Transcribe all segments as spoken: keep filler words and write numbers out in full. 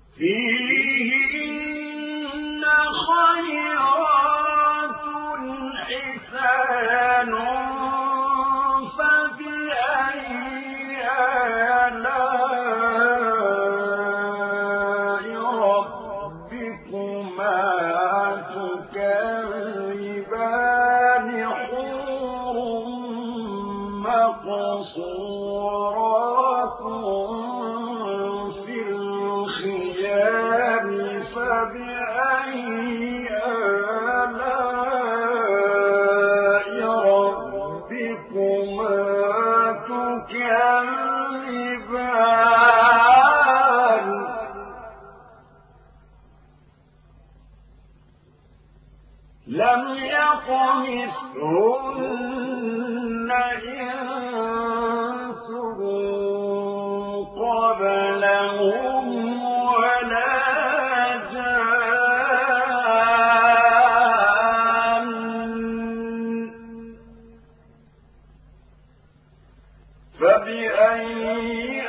فيهن خيرات حسان فبأي آلاء ربكما تكذبان حور مقصورات في الخيام فبأي آلاء ربكما تكذبان لم يطمثهن إنس قبلهم ولا جان فبأي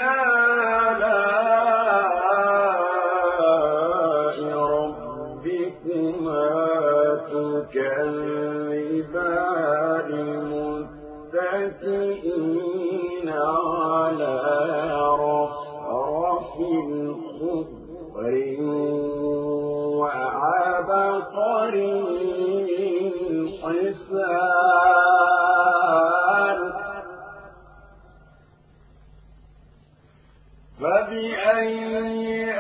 آلاء ربكما تكذبان متكئين على رفرف خضر وعبقري حسان فبأي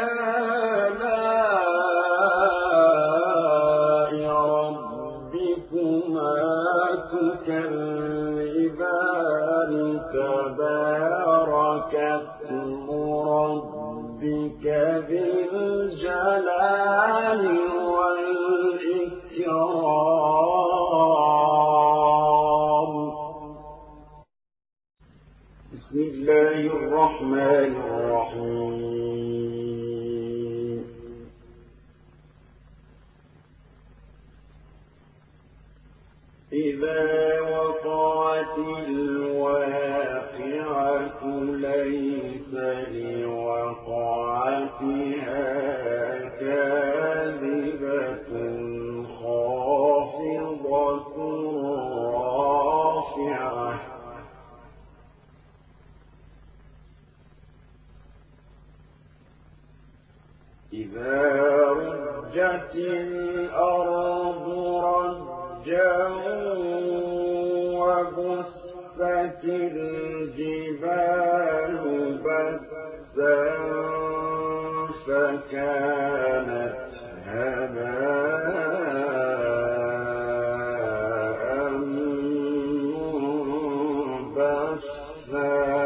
آلاء ربكما تكذبان تبارك اسم ربك ذي الجلال والإكرام بسم الله الرحمن الرحيم إذا وقعت الواقعة ليس لوقعتها كاذبة خافضة رافعة إذا رجت الأرض رجا وبست الجبال بسا فكانت هباء منبثا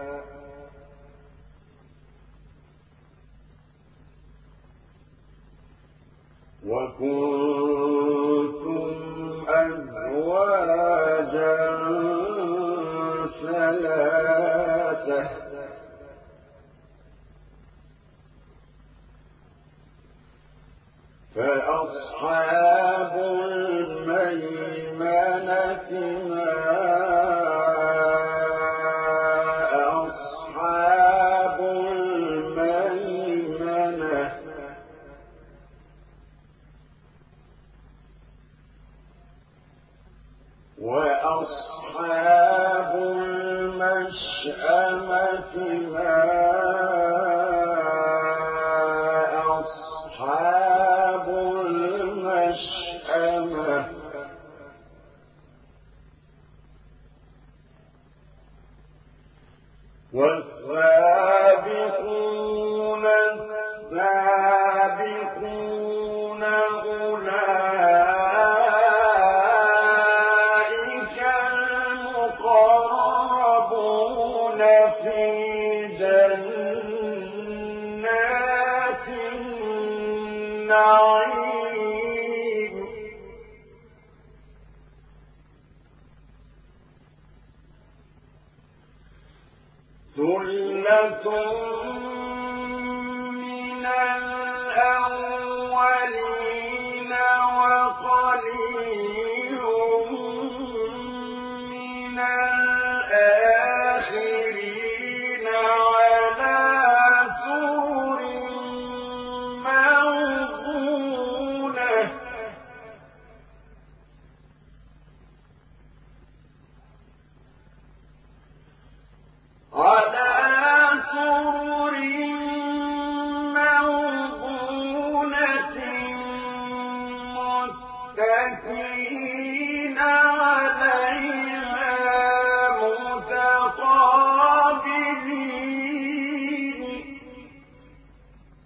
وكنتم أزواجا ثلاثة فأصحاب الميمنة ما أصحاب الميمنة وأصحاب المشأمة ما أصحاب المشأمة والسابقون السابقون أولئك المقربون في جنات النعيم ثلة من الأولين